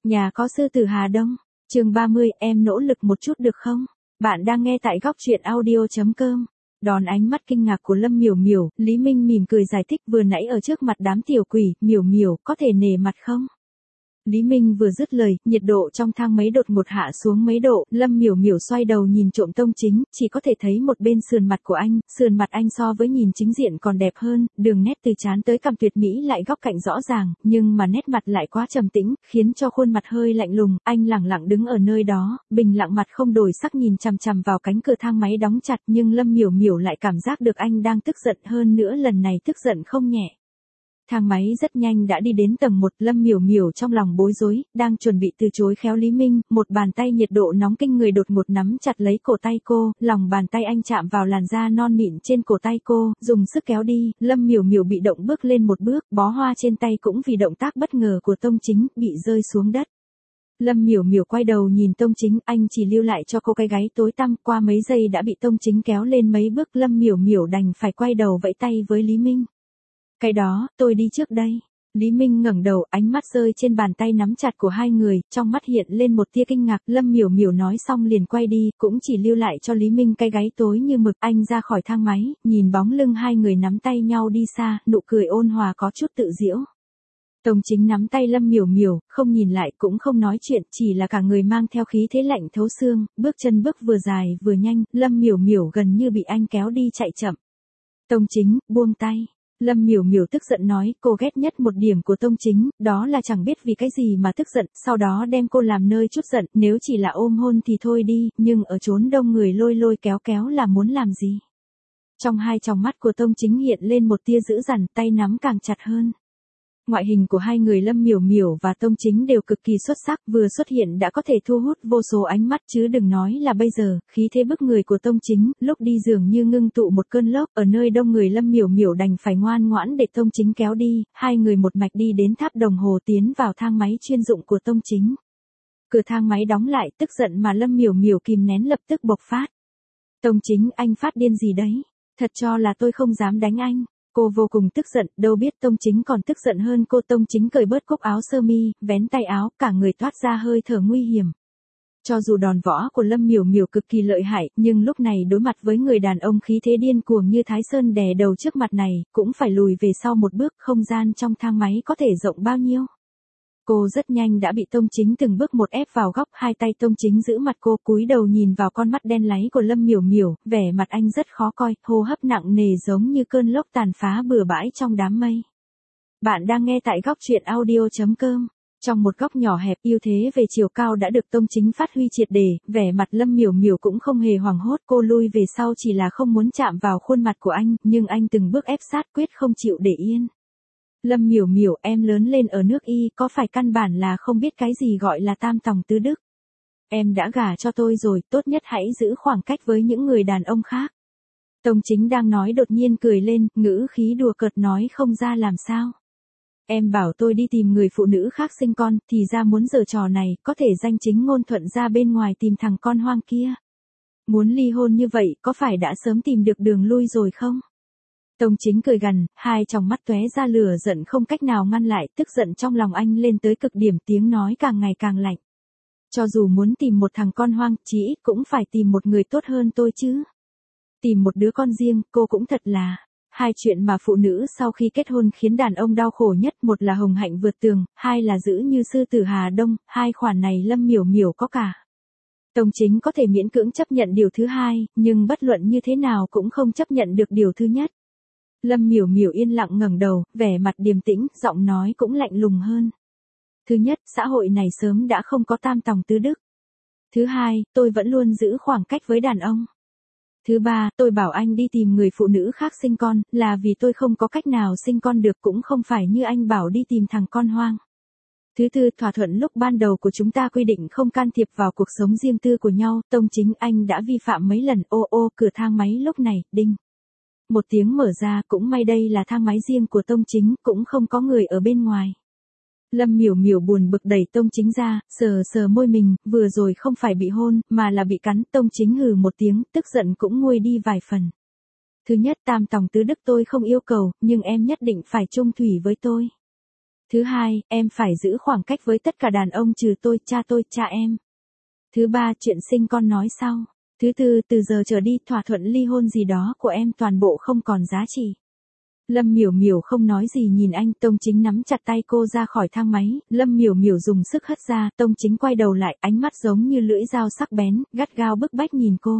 Nhà có sư tử Hà Đông. Chương 30, em nỗ lực một chút được không? Bạn đang nghe tại góc truyện audio.com. Đón ánh mắt kinh ngạc của Lâm Miểu Miểu, Lý Minh mỉm cười giải thích vừa nãy ở trước mặt đám tiểu quỷ, Miểu Miểu, có thể nể mặt không? Lý Minh vừa dứt lời, nhiệt độ trong thang máy đột ngột hạ xuống mấy độ, Lâm Miểu Miểu xoay đầu nhìn trộm Tông Chính, chỉ có thể thấy một bên sườn mặt của anh, sườn mặt anh so với nhìn chính diện còn đẹp hơn, đường nét từ trán tới cằm tuyệt mỹ lại góc cạnh rõ ràng, nhưng mà nét mặt lại quá trầm tĩnh, khiến cho khuôn mặt hơi lạnh lùng, anh lẳng lặng đứng ở nơi đó, bình lặng mặt không đổi sắc nhìn chằm chằm vào cánh cửa thang máy đóng chặt, nhưng Lâm Miểu Miểu lại cảm giác được anh đang tức giận hơn nữa lần này tức giận không nhẹ. Thang máy rất nhanh đã đi đến tầng 1, Lâm Miểu Miểu trong lòng bối rối, đang chuẩn bị từ chối khéo Lý Minh, một bàn tay nhiệt độ nóng kinh người đột ngột nắm chặt lấy cổ tay cô, lòng bàn tay anh chạm vào làn da non mịn trên cổ tay cô, dùng sức kéo đi, Lâm Miểu Miểu bị động bước lên một bước, bó hoa trên tay cũng vì động tác bất ngờ của Tông Chính, bị rơi xuống đất. Lâm Miểu Miểu quay đầu nhìn Tông Chính, anh chỉ lưu lại cho cô cái gáy tối tăm, qua mấy giây đã bị Tông Chính kéo lên mấy bước, Lâm Miểu Miểu đành phải quay đầu vẫy tay với Lý Minh. Cái đó, tôi đi trước đây. Lý Minh ngẩng đầu, ánh mắt rơi trên bàn tay nắm chặt của hai người, trong mắt hiện lên một tia kinh ngạc, Lâm Miểu Miểu nói xong liền quay đi, cũng chỉ lưu lại cho Lý Minh cái gáy tối như mực, anh ra khỏi thang máy, nhìn bóng lưng hai người nắm tay nhau đi xa, nụ cười ôn hòa có chút tự giễu. Tông Chính nắm tay Lâm Miểu Miểu, không nhìn lại cũng không nói chuyện, chỉ là cả người mang theo khí thế lạnh thấu xương, bước chân bước vừa dài vừa nhanh, Lâm Miểu Miểu gần như bị anh kéo đi chạy chậm. Tông Chính, buông tay. Lâm Miểu Miểu tức giận nói, cô ghét nhất một điểm của Tông Chính, đó là chẳng biết vì cái gì mà tức giận, sau đó đem cô làm nơi chút giận, nếu chỉ là ôm hôn thì thôi đi, nhưng ở chốn đông người lôi lôi kéo kéo là muốn làm gì? Trong hai tròng mắt của Tông Chính hiện lên một tia dữ dằn, tay nắm càng chặt hơn. Ngoại hình của hai người Lâm Miểu Miểu và Tông Chính đều cực kỳ xuất sắc, vừa xuất hiện đã có thể thu hút vô số ánh mắt chứ đừng nói là bây giờ, khí thế bức người của Tông Chính, lúc đi dường như ngưng tụ một cơn lốc, ở nơi đông người Lâm Miểu Miểu đành phải ngoan ngoãn để Tông Chính kéo đi, hai người một mạch đi đến tháp đồng hồ tiến vào thang máy chuyên dụng của Tông Chính. Cửa thang máy đóng lại, tức giận mà Lâm Miểu Miểu kìm nén lập tức bộc phát. Tông Chính, anh phát điên gì đấy? Thật cho là tôi không dám đánh anh. Cô vô cùng tức giận, đâu biết Tông Chính còn tức giận hơn cô. Tông Chính cởi bớt cúc áo sơ mi, vén tay áo, cả người toát ra hơi thở nguy hiểm. Cho dù đòn võ của Lâm Miểu Miểu cực kỳ lợi hại, nhưng lúc này đối mặt với người đàn ông khí thế điên cuồng như Thái Sơn đè đầu trước mặt này, cũng phải lùi về sau một bước, không gian trong thang máy có thể rộng bao nhiêu. Cô rất nhanh đã bị Tông Chính từng bước một ép vào góc, hai tay Tông Chính giữ mặt cô, cúi đầu nhìn vào con mắt đen láy của Lâm Miểu Miểu, vẻ mặt anh rất khó coi, hô hấp nặng nề giống như cơn lốc tàn phá bừa bãi trong đám mây. Bạn đang nghe tại góc truyện audio.com. Trong một góc nhỏ hẹp, ưu thế về chiều cao đã được Tông Chính phát huy triệt để, vẻ mặt Lâm Miểu Miểu cũng không hề hoảng hốt, cô lui về sau chỉ là không muốn chạm vào khuôn mặt của anh, nhưng anh từng bước ép sát quyết không chịu để yên. Lâm Miểu Miểu, em lớn lên ở nước Y, có phải căn bản là không biết cái gì gọi là tam tòng tứ đức? Em đã gả cho tôi rồi, tốt nhất hãy giữ khoảng cách với những người đàn ông khác. Tông Chính đang nói đột nhiên cười lên, ngữ khí đùa cợt nói không ra làm sao. Em bảo tôi đi tìm người phụ nữ khác sinh con, thì ra muốn giở trò này, có thể danh chính ngôn thuận ra bên ngoài tìm thằng con hoang kia. Muốn ly hôn như vậy, có phải đã sớm tìm được đường lui rồi không? Tông Chính cười gằn, hai tròng mắt tóe ra lửa giận không cách nào ngăn lại, tức giận trong lòng anh lên tới cực điểm, tiếng nói càng ngày càng lạnh. Cho dù muốn tìm một thằng con hoang, chí ít cũng phải tìm một người tốt hơn tôi chứ. Tìm một đứa con riêng, cô cũng thật là. Hai chuyện mà phụ nữ sau khi kết hôn khiến đàn ông đau khổ nhất, một là hồng hạnh vượt tường, hai là giữ như sư tử Hà Đông, hai khoản này Lâm Miểu Miểu có cả. Tông Chính có thể miễn cưỡng chấp nhận điều thứ hai, nhưng bất luận như thế nào cũng không chấp nhận được điều thứ nhất. Lâm Miểu Miểu yên lặng ngẩng đầu, vẻ mặt điềm tĩnh, giọng nói cũng lạnh lùng hơn. Thứ nhất, xã hội này sớm đã không có tam tòng tứ đức. Thứ hai, tôi vẫn luôn giữ khoảng cách với đàn ông. Thứ ba, tôi bảo anh đi tìm người phụ nữ khác sinh con, là vì tôi không có cách nào sinh con được, cũng không phải như anh bảo đi tìm thằng con hoang. Thứ tư, thỏa thuận lúc ban đầu của chúng ta quy định không can thiệp vào cuộc sống riêng tư của nhau, Tông Chính, anh đã vi phạm mấy lần. Cửa thang máy lúc này, đinh. Một tiếng mở ra, cũng may đây là thang máy riêng của Tông Chính, cũng không có người ở bên ngoài. Lâm Miểu Miểu buồn bực đẩy Tông Chính ra, sờ sờ môi mình, vừa rồi không phải bị hôn, mà là bị cắn. Tông Chính hừ một tiếng, tức giận cũng nguôi đi vài phần. Thứ nhất, tam tòng tứ đức tôi không yêu cầu, nhưng em nhất định phải chung thủy với tôi. Thứ hai, em phải giữ khoảng cách với tất cả đàn ông trừ tôi, cha em. Thứ ba, chuyện sinh con nói sau. Thứ tư, từ giờ trở đi thỏa thuận ly hôn gì đó của em toàn bộ không còn giá trị. Lâm Miểu Miểu không nói gì nhìn anh, Tông Chính nắm chặt tay cô ra khỏi thang máy, Lâm Miểu Miểu dùng sức hất ra, Tông Chính quay đầu lại, ánh mắt giống như lưỡi dao sắc bén, gắt gao bức bách nhìn cô.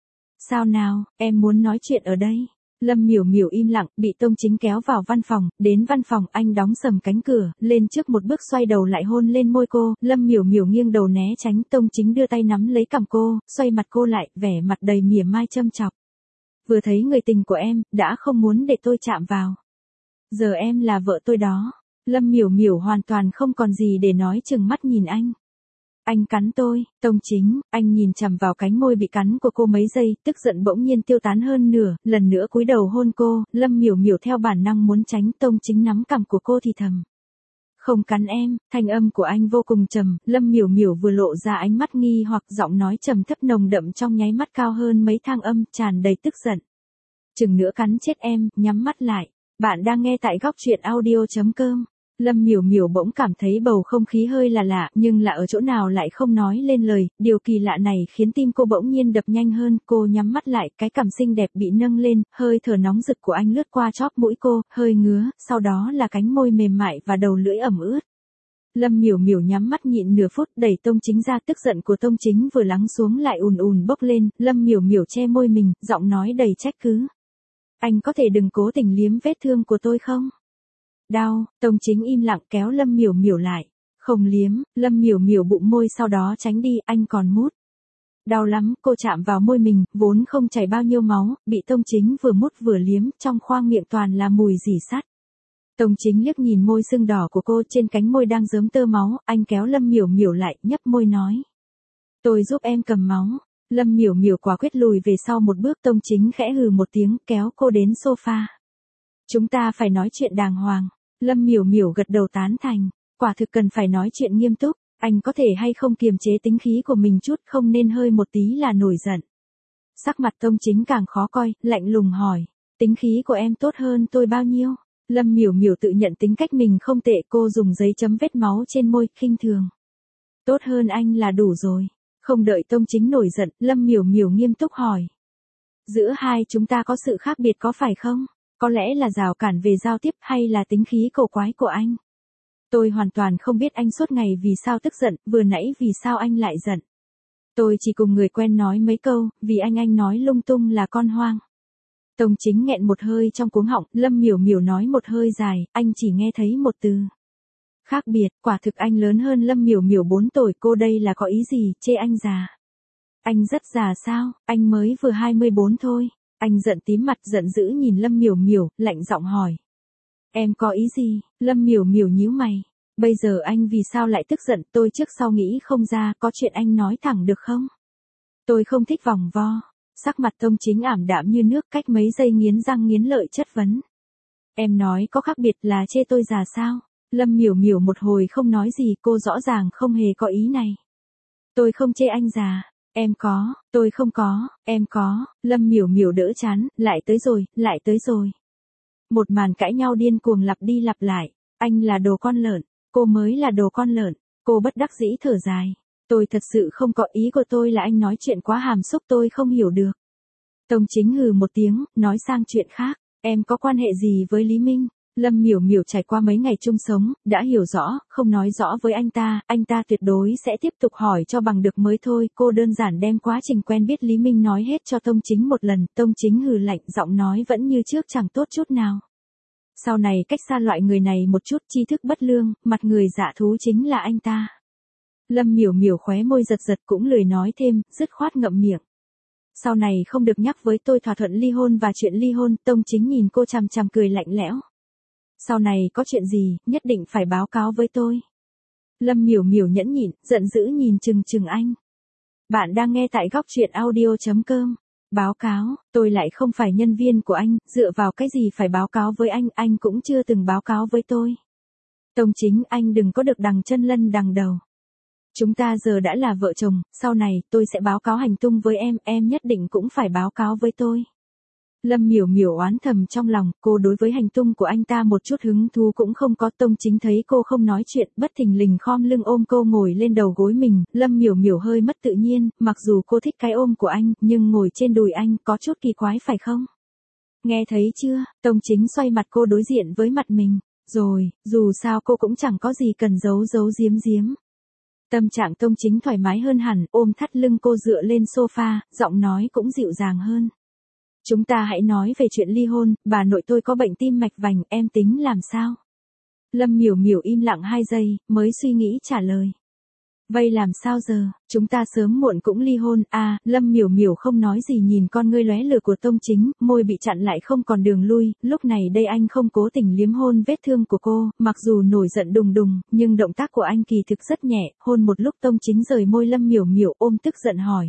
Sao nào, em muốn nói chuyện ở đây? Lâm Miểu Miểu im lặng, bị Tông Chính kéo vào văn phòng, đến văn phòng anh đóng sầm cánh cửa, lên trước một bước xoay đầu lại hôn lên môi cô, Lâm Miểu Miểu nghiêng đầu né tránh, Tông Chính đưa tay nắm lấy cằm cô, xoay mặt cô lại, vẻ mặt đầy mỉa mai châm chọc. Vừa thấy người tình của em, đã không muốn để tôi chạm vào. Giờ em là vợ tôi đó. Lâm Miểu Miểu hoàn toàn không còn gì để nói, chừng mắt nhìn anh. Anh cắn tôi, Tông Chính, anh nhìn chằm vào cánh môi bị cắn của cô mấy giây, tức giận bỗng nhiên tiêu tán hơn nửa, lần nữa cúi đầu hôn cô, Lâm Miểu Miểu theo bản năng muốn tránh, Tông Chính nắm cằm của cô thì thầm. Không cắn em, thanh âm của anh vô cùng trầm, Lâm Miểu Miểu vừa lộ ra ánh mắt nghi hoặc giọng nói trầm thấp nồng đậm trong nháy mắt cao hơn mấy thang âm, tràn đầy tức giận. Chừng nữa cắn chết em, nhắm mắt lại. Bạn đang nghe tại góc truyện audio.com. Lâm Miểu Miểu bỗng cảm thấy bầu không khí hơi là lạ, nhưng là ở chỗ nào lại không nói lên lời, điều kỳ lạ này khiến tim cô bỗng nhiên đập nhanh hơn, cô nhắm mắt lại, cái cằm xinh đẹp bị nâng lên, hơi thở nóng rực của anh lướt qua chóp mũi cô, hơi ngứa, sau đó là cánh môi mềm mại và đầu lưỡi ẩm ướt. Lâm Miểu Miểu nhắm mắt nhịn nửa phút, đẩy Tông Chính ra, tức giận của Tông Chính vừa lắng xuống lại ùn ùn bốc lên, Lâm Miểu Miểu che môi mình, giọng nói đầy trách cứ. Anh có thể đừng cố tình liếm vết thương của tôi không? Đau, Tông Chính im lặng kéo Lâm Miểu Miểu lại. Không liếm, Lâm Miểu Miểu bụng môi sau đó tránh đi, anh còn mút. Đau lắm, cô chạm vào môi mình, vốn không chảy bao nhiêu máu, bị Tông Chính vừa mút vừa liếm, trong khoang miệng toàn là mùi rỉ sắt. Tông Chính liếc nhìn môi sưng đỏ của cô, trên cánh môi đang rớm tơ máu, anh kéo Lâm Miểu Miểu lại, nhấp môi nói. Tôi giúp em cầm máu. Lâm Miểu Miểu quả quyết lùi về sau một bước, Tông Chính khẽ hừ một tiếng, kéo cô đến sofa. Chúng ta phải nói chuyện đàng hoàng. Lâm Miểu Miểu gật đầu tán thành. Quả thực cần phải nói chuyện nghiêm túc. Anh có thể hay không kiềm chế tính khí của mình chút, không nên hơi một tí là nổi giận. Sắc mặt Tông Chính càng khó coi, lạnh lùng hỏi. Tính khí của em tốt hơn tôi bao nhiêu? Lâm Miểu Miểu tự nhận tính cách mình không tệ, cô dùng giấy chấm vết máu trên môi, khinh thường. Tốt hơn anh là đủ rồi. Không đợi Tông Chính nổi giận, Lâm Miểu Miểu nghiêm túc hỏi. Giữa hai chúng ta có sự khác biệt có phải không? Có lẽ là rào cản về giao tiếp hay là tính khí cổ quái của anh? Tôi hoàn toàn không biết anh suốt ngày vì sao tức giận, vừa nãy vì sao anh lại giận. Tôi chỉ cùng người quen nói mấy câu, vì anh nói lung tung là con hoang. Tông Chính nghẹn một hơi trong cuống họng, Lâm Miểu Miểu nói một hơi dài, anh chỉ nghe thấy một từ. Khác biệt, quả thực anh lớn hơn Lâm Miểu Miểu 4 tuổi, cô đây là có ý gì, chê anh già. Anh rất già sao, anh mới vừa 24 thôi. Anh giận tím mặt, giận dữ nhìn Lâm Miểu Miểu, lạnh giọng hỏi. Em có ý gì? Lâm Miểu Miểu nhíu mày. Bây giờ anh vì sao lại tức giận, tôi trước sau nghĩ không ra, có chuyện anh nói thẳng được không? Tôi không thích vòng vo. Sắc mặt Tông Chính ảm đạm như nước, cách mấy giây nghiến răng nghiến lợi chất vấn. Em nói có khác biệt là chê tôi già sao? Lâm Miểu Miểu một hồi không nói gì, cô rõ ràng không hề có ý này. Tôi không chê anh già. Em có, tôi không có, em có. Lâm Miểu Miểu đỡ chán, lại tới rồi, lại tới rồi. Một màn cãi nhau điên cuồng lặp đi lặp lại. Anh là đồ con lợn, cô mới là đồ con lợn. Cô bất đắc dĩ thở dài. Tôi thật sự không có ý của tôi là anh nói chuyện quá hàm xúc, tôi không hiểu được. Tông Chính hừ một tiếng, nói sang chuyện khác. Em có quan hệ gì với Lý Minh? Lâm Miểu Miểu trải qua mấy ngày chung sống, đã hiểu rõ, không nói rõ với anh ta tuyệt đối sẽ tiếp tục hỏi cho bằng được mới thôi. Cô đơn giản đem quá trình quen biết Lý Minh nói hết cho Tông Chính một lần, Tông Chính hừ lạnh, giọng nói vẫn như trước chẳng tốt chút nào. Sau này cách xa loại người này một chút, tri thức bất lương, mặt người dạ thú chính là anh ta. Lâm Miểu Miểu khóe môi giật giật cũng lười nói thêm, dứt khoát ngậm miệng. Sau này không được nhắc với tôi thỏa thuận ly hôn và chuyện ly hôn, Tông Chính nhìn cô chằm chằm cười lạnh lẽo. Sau này có chuyện gì, nhất định phải báo cáo với tôi. Lâm Miểu Miểu nhẫn nhịn, giận dữ nhìn chừng anh. Bạn đang nghe tại góc truyện audio.com. Báo cáo, tôi lại không phải nhân viên của anh, dựa vào cái gì phải báo cáo với anh cũng chưa từng báo cáo với tôi. Tông Chính, anh đừng có được đằng chân lân đằng đầu. Chúng ta giờ đã là vợ chồng, sau này tôi sẽ báo cáo hành tung với em nhất định cũng phải báo cáo với tôi. Lâm Miểu Miểu oán thầm trong lòng, cô đối với hành tung của anh ta một chút hứng thú cũng không có. Tông Chính thấy cô không nói chuyện, bất thình lình khom lưng ôm cô ngồi lên đầu gối mình, Lâm Miểu Miểu hơi mất tự nhiên, mặc dù cô thích cái ôm của anh, nhưng ngồi trên đùi anh có chút kỳ quái phải không? Nghe thấy chưa, Tông Chính xoay mặt cô đối diện với mặt mình, rồi, dù sao cô cũng chẳng có gì cần giấu giấu giếm giếm. Tâm trạng Tông Chính thoải mái hơn hẳn, ôm thắt lưng cô dựa lên sofa, giọng nói cũng dịu dàng hơn. Chúng ta hãy nói về chuyện ly hôn, bà nội tôi có bệnh tim mạch vành, em tính làm sao? Lâm Miểu Miểu im lặng 2 giây, mới suy nghĩ trả lời. Vậy làm sao giờ, chúng ta sớm muộn cũng ly hôn, à, Lâm Miểu Miểu không nói gì nhìn con ngươi lóe lửa của Tông Chính, môi bị chặn lại không còn đường lui, lúc này đây anh không cố tình liếm hôn vết thương của cô, mặc dù nổi giận đùng đùng, nhưng động tác của anh kỳ thực rất nhẹ, hôn một lúc Tông Chính rời môi Lâm Miểu Miểu ôm tức giận hỏi.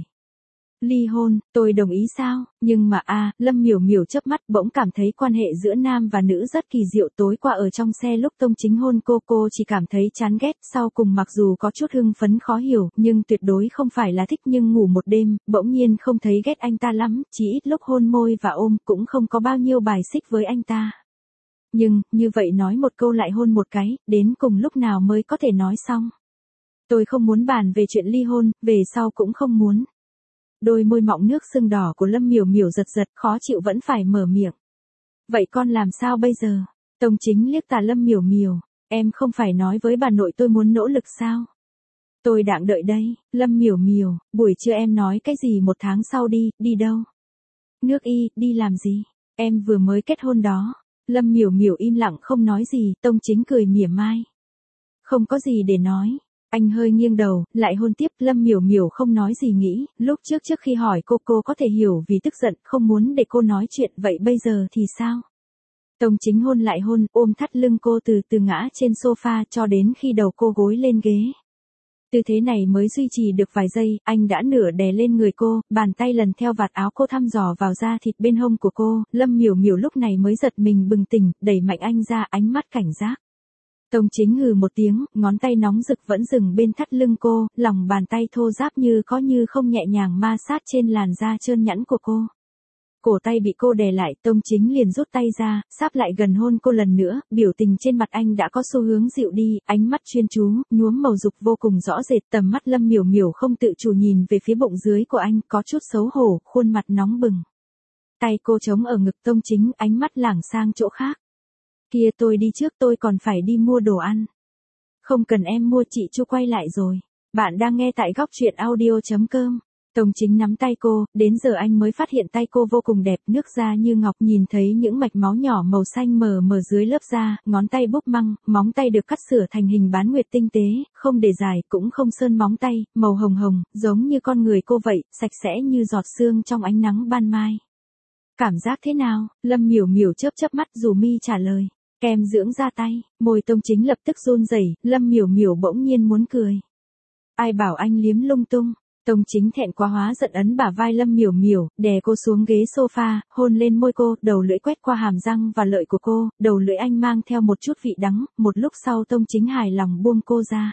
Ly hôn, tôi đồng ý sao, nhưng mà Lâm Miểu Miểu chớp mắt bỗng cảm thấy quan hệ giữa nam và nữ rất kỳ diệu. Tối qua ở trong xe lúc Tông Chính hôn cô chỉ cảm thấy chán ghét, sau cùng mặc dù có chút hưng phấn khó hiểu, nhưng tuyệt đối không phải là thích. Nhưng ngủ một đêm, bỗng nhiên không thấy ghét anh ta lắm, chỉ ít lúc hôn môi và ôm cũng không có bao nhiêu bài xích với anh ta. Nhưng, như vậy nói một câu lại hôn một cái, đến cùng lúc nào mới có thể nói xong. Tôi không muốn bàn về chuyện ly hôn, về sau cũng không muốn. Đôi môi mọng nước sưng đỏ của Lâm Miểu Miểu giật giật, khó chịu vẫn phải mở miệng. Vậy con làm sao bây giờ? Tông Chính liếc tà Lâm Miểu Miểu, em không phải nói với bà nội tôi muốn nỗ lực sao? Tôi đang đợi đây, Lâm Miểu Miểu, buổi trưa em nói cái gì 1 tháng sau đi đâu? Nước Y, đi làm gì? Em vừa mới kết hôn đó. Lâm Miểu Miểu im lặng không nói gì, Tông Chính cười mỉa mai. Không có gì để nói. Anh hơi nghiêng đầu, lại hôn tiếp. Lâm Miểu Miểu không nói gì nghĩ, lúc trước khi hỏi cô có thể hiểu vì tức giận, không muốn để cô nói chuyện, vậy bây giờ thì sao? Tông Chính hôn lại hôn, ôm thắt lưng cô từ từ ngã trên sofa cho đến khi đầu cô gối lên ghế. Tư thế này mới duy trì được vài giây, anh đã nửa đè lên người cô, bàn tay lần theo vạt áo cô thăm dò vào da thịt bên hông của cô. Lâm Miểu Miểu lúc này mới giật mình bừng tỉnh, đẩy mạnh anh ra, ánh mắt cảnh giác. Tông Chính hừ một tiếng, ngón tay nóng rực vẫn dừng bên thắt lưng cô, lòng bàn tay thô ráp như có như không nhẹ nhàng ma sát trên làn da trơn nhẵn của cô. Cổ tay bị cô đè lại, Tông Chính liền rút tay ra, sáp lại gần hôn cô lần nữa, biểu tình trên mặt anh đã có xu hướng dịu đi, ánh mắt chuyên chú, nhuốm màu dục vô cùng rõ rệt. Tầm mắt Lâm Miểu Miểu không tự chủ nhìn về phía bụng dưới của anh, có chút xấu hổ, khuôn mặt nóng bừng. Tay cô chống ở ngực Tông Chính, ánh mắt lảng sang chỗ khác. Kia tôi đi trước, tôi còn phải đi mua đồ ăn. Không cần em mua, chị Chu quay lại rồi. Bạn đang nghe tại góc truyện audio.com. Tông Chính nắm tay cô, đến giờ anh mới phát hiện tay cô vô cùng đẹp, nước da như ngọc, nhìn thấy những mạch máu nhỏ màu xanh mờ mờ dưới lớp da, ngón tay búp măng, móng tay được cắt sửa thành hình bán nguyệt tinh tế, không để dài, cũng không sơn móng tay, màu hồng hồng, giống như con người cô vậy, sạch sẽ như giọt sương trong ánh nắng ban mai. Cảm giác thế nào? Lâm Miểu Miểu chớp mắt dù mi trả lời. Kem dưỡng da tay, môi Tông Chính lập tức run rẩy, Lâm Miểu Miểu bỗng nhiên muốn cười. Ai bảo anh liếm lung tung? Tông Chính thẹn quá hóa giận ấn bả vai Lâm Miểu Miểu, đè cô xuống ghế sofa, hôn lên môi cô, đầu lưỡi quét qua hàm răng và lợi của cô, đầu lưỡi anh mang theo một chút vị đắng, một lúc sau Tông Chính hài lòng buông cô ra.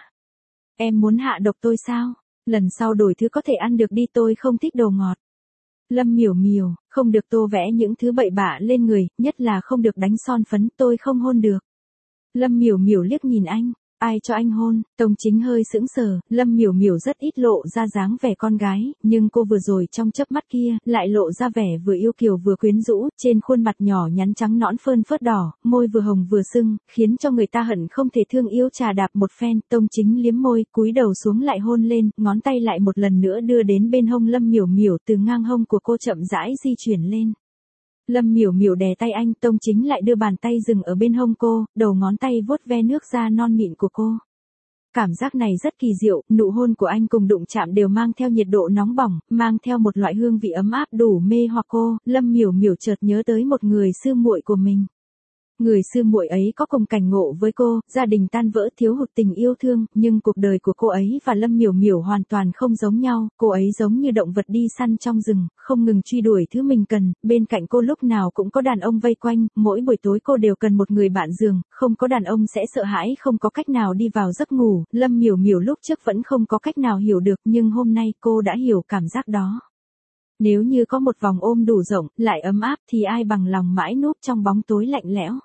Em muốn hạ độc tôi sao? Lần sau đổi thứ có thể ăn được đi, tôi không thích đồ ngọt. Lâm Miểu Miểu, không được tô vẽ những thứ bậy bạ lên người, nhất là không được đánh son phấn, tôi không hôn được. Lâm Miểu Miểu liếc nhìn anh, ai cho anh hôn? Tông Chính hơi sững sờ, Lâm Miểu Miểu rất ít lộ ra dáng vẻ con gái, nhưng cô vừa rồi trong chớp mắt kia, lại lộ ra vẻ vừa yêu kiều vừa quyến rũ, trên khuôn mặt nhỏ nhắn trắng nõn phơn phớt đỏ, môi vừa hồng vừa sưng, khiến cho người ta hận không thể thương yêu trà đạp một phen. Tông Chính liếm môi, cúi đầu xuống lại hôn lên, ngón tay lại một lần nữa đưa đến bên hông Lâm Miểu Miểu, từ ngang hông của cô chậm rãi di chuyển lên. Lâm Miểu Miểu đè tay anh, Tông Chính lại đưa bàn tay dừng ở bên hông cô, đầu ngón tay vuốt ve nước da non mịn của cô. Cảm giác này rất kỳ diệu, nụ hôn của anh cùng đụng chạm đều mang theo nhiệt độ nóng bỏng, mang theo một loại hương vị ấm áp đủ mê hoặc cô. Lâm Miểu Miểu chợt nhớ tới một người sư muội của mình. Người sư muội ấy có cùng cảnh ngộ với cô, gia đình tan vỡ, thiếu hụt tình yêu thương, nhưng cuộc đời của cô ấy và Lâm Miểu Miểu hoàn toàn không giống nhau. Cô ấy giống như động vật đi săn trong rừng, không ngừng truy đuổi thứ mình cần, bên cạnh cô lúc nào cũng có đàn ông vây quanh, mỗi buổi tối cô đều cần một người bạn giường, không có đàn ông sẽ sợ hãi, không có cách nào đi vào giấc ngủ. Lâm Miểu Miểu lúc trước vẫn không có cách nào hiểu được, nhưng hôm nay cô đã hiểu cảm giác đó. Nếu như có một vòng ôm đủ rộng, lại ấm áp thì ai bằng lòng mãi núp trong bóng tối lạnh lẽo.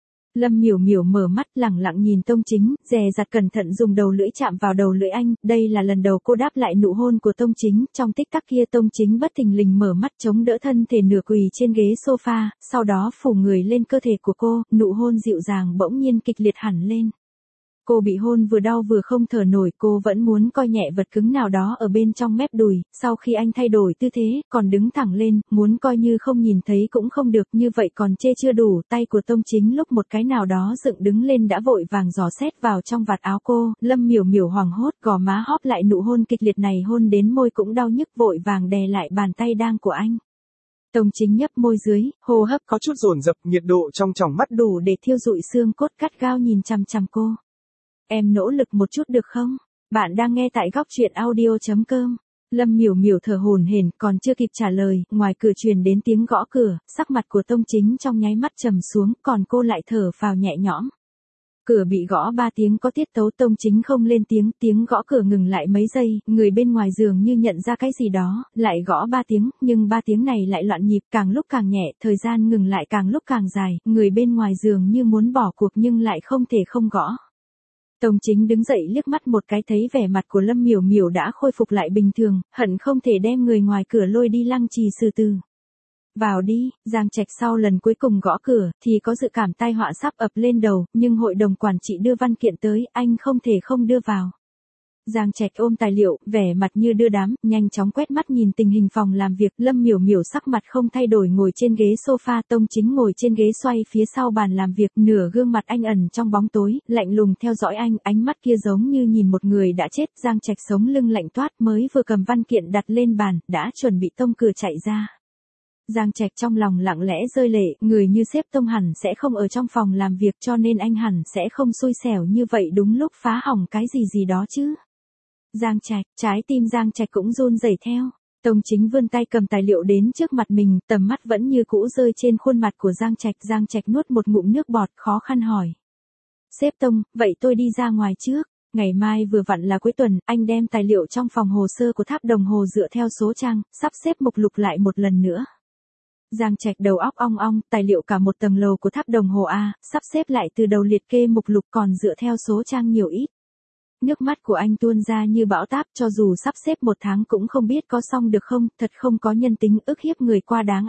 Lâm Miểu Miểu mở mắt lẳng lặng nhìn Tông Chính, dè dặt cẩn thận dùng đầu lưỡi chạm vào đầu lưỡi anh, đây là lần đầu cô đáp lại nụ hôn của Tông Chính, trong tích tắc kia Tông Chính bất thình lình mở mắt chống đỡ thân thể nửa quỳ trên ghế sofa, sau đó phủ người lên cơ thể của cô, nụ hôn dịu dàng bỗng nhiên kịch liệt hẳn lên. Cô bị hôn vừa đau vừa không thở nổi, cô vẫn muốn coi nhẹ vật cứng nào đó ở bên trong mép đùi, sau khi anh thay đổi tư thế, còn đứng thẳng lên, muốn coi như không nhìn thấy cũng không được, như vậy còn chê chưa đủ, tay của Tông Chính lúc một cái nào đó dựng đứng lên đã vội vàng dò xét vào trong vạt áo cô, Lâm Miểu Miểu hoảng hốt, gò má hóp lại nụ hôn kịch liệt này hôn đến môi cũng đau nhức vội vàng đè lại bàn tay đang của anh. Tông Chính nhấp môi dưới, hô hấp có chút dồn dập, nhiệt độ trong tròng mắt đủ để thiêu rụi xương cốt gắt gao nhìn chằm chằm cô. Em nỗ lực một chút được không? Bạn đang nghe tại góc truyện audio.com. Lâm Miểu Miểu thở hổn hển, còn chưa kịp trả lời, ngoài cửa truyền đến tiếng gõ cửa, sắc mặt của Tông Chính trong nháy mắt trầm xuống, còn cô lại thở phào nhẹ nhõm. Cửa bị gõ 3 tiếng có tiết tấu, Tông Chính không lên tiếng, tiếng gõ cửa ngừng lại mấy giây, người bên ngoài giường như nhận ra cái gì đó, lại gõ 3 tiếng, nhưng 3 tiếng này lại loạn nhịp, càng lúc càng nhẹ, thời gian ngừng lại càng lúc càng dài, người bên ngoài giường như muốn bỏ cuộc nhưng lại không thể không gõ. Tông Chính đứng dậy liếc mắt một cái thấy vẻ mặt của Lâm Miểu Miểu đã khôi phục lại bình thường, hận không thể đem người ngoài cửa lôi đi lăng trì xử tử. Vào đi, Giang Trạch sau lần cuối cùng gõ cửa, thì có dự cảm tai họa sắp ập lên đầu, nhưng hội đồng quản trị đưa văn kiện tới, anh không thể không đưa vào. Giang Trạch ôm tài liệu, vẻ mặt như đưa đám, nhanh chóng quét mắt nhìn tình hình phòng làm việc, Lâm Miểu Miểu sắc mặt không thay đổi ngồi trên ghế sofa, Tông Chính ngồi trên ghế xoay phía sau bàn làm việc, nửa gương mặt anh ẩn trong bóng tối, lạnh lùng theo dõi anh, ánh mắt kia giống như nhìn một người đã chết, Giang Trạch sống lưng lạnh toát mới vừa cầm văn kiện đặt lên bàn, đã chuẩn bị tông cửa chạy ra. Giang Trạch trong lòng lặng lẽ rơi lệ, người như sếp Tông hẳn sẽ không ở trong phòng làm việc cho nên anh hẳn sẽ không xui xẻo như vậy đúng lúc phá hỏng cái gì đó chứ. Giang Trạch, trái tim Giang Trạch cũng run rẩy theo. Tông Chính vươn tay cầm tài liệu đến trước mặt mình, tầm mắt vẫn như cũ rơi trên khuôn mặt của Giang Trạch. Giang Trạch nuốt một ngụm nước bọt, khó khăn hỏi. Sếp Tông, vậy tôi đi ra ngoài trước. Ngày mai vừa vặn là cuối tuần, anh đem tài liệu trong phòng hồ sơ của tháp đồng hồ dựa theo số trang, sắp xếp mục lục lại một lần nữa. Giang Trạch đầu óc ong ong, tài liệu cả một tầng lầu của tháp đồng hồ A, sắp xếp lại từ đầu liệt kê mục lục còn dựa theo số trang nhiều ít. Nước mắt của anh tuôn ra như bão táp, cho dù sắp xếp 1 tháng cũng không biết có xong được không, thật không có nhân tính, ức hiếp người quá đáng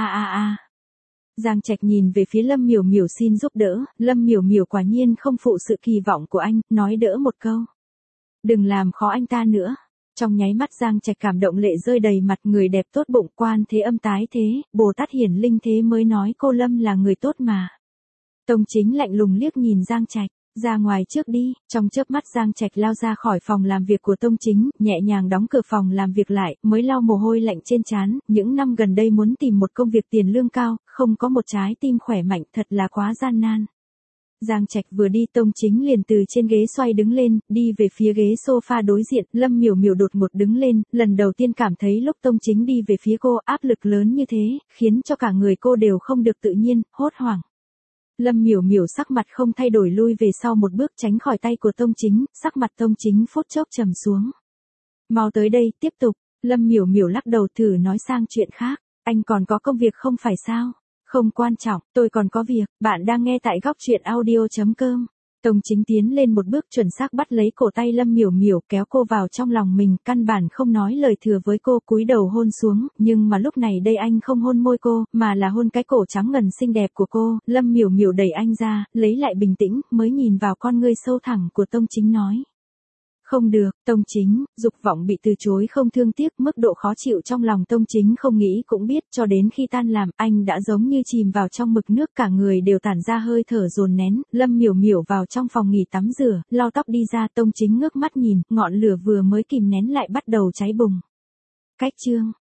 a. Giang Trạch nhìn về phía Lâm Miểu Miểu xin giúp đỡ, Lâm Miểu Miểu quả nhiên không phụ sự kỳ vọng của anh, nói đỡ một câu. Đừng làm khó anh ta nữa. Trong nháy mắt Giang Trạch cảm động lệ rơi đầy mặt, người đẹp tốt bụng, quan thế âm tái thế, Bồ Tát hiển linh thế mới nói cô Lâm là người tốt mà. Tông Chính lạnh lùng liếc nhìn Giang Trạch. Ra ngoài trước đi, trong chớp mắt Giang Trạch lao ra khỏi phòng làm việc của Tông Chính, nhẹ nhàng đóng cửa phòng làm việc lại, mới lau mồ hôi lạnh trên trán, những năm gần đây muốn tìm một công việc tiền lương cao, không có một trái tim khỏe mạnh thật là quá gian nan. Giang Trạch vừa đi Tông Chính liền từ trên ghế xoay đứng lên, đi về phía ghế sofa đối diện, Lâm Miểu Miểu đột ngột đứng lên, lần đầu tiên cảm thấy lúc Tông Chính đi về phía cô áp lực lớn như thế, khiến cho cả người cô đều không được tự nhiên, hốt hoảng. Lâm Miểu Miểu sắc mặt không thay đổi lui về sau một bước tránh khỏi tay của Tông Chính, sắc mặt Tông Chính phút chốc trầm xuống. Mau tới đây, tiếp tục, Lâm Miểu Miểu lắc đầu thử nói sang chuyện khác, anh còn có công việc không phải sao? Không quan trọng, tôi còn có việc, bạn đang nghe tại góc truyện audio.com. Tông Chính tiến lên một bước chuẩn xác bắt lấy cổ tay Lâm Miểu Miểu kéo cô vào trong lòng mình, căn bản không nói lời thừa với cô, cúi đầu hôn xuống, nhưng mà lúc này đây anh không hôn môi cô, mà là hôn cái cổ trắng ngần xinh đẹp của cô, Lâm Miểu Miểu đẩy anh ra, lấy lại bình tĩnh, mới nhìn vào con ngươi sâu thẳm của Tông Chính nói. Không được, Tông Chính, dục vọng bị từ chối không thương tiếc, mức độ khó chịu trong lòng Tông Chính không nghĩ cũng biết, cho đến khi tan làm, anh đã giống như chìm vào trong mực nước, cả người đều tản ra hơi thở dồn nén, Lâm Miểu Miểu vào trong phòng nghỉ tắm rửa, lau tóc đi ra, Tông Chính ngước mắt nhìn, ngọn lửa vừa mới kìm nén lại bắt đầu cháy bùng. Cách chương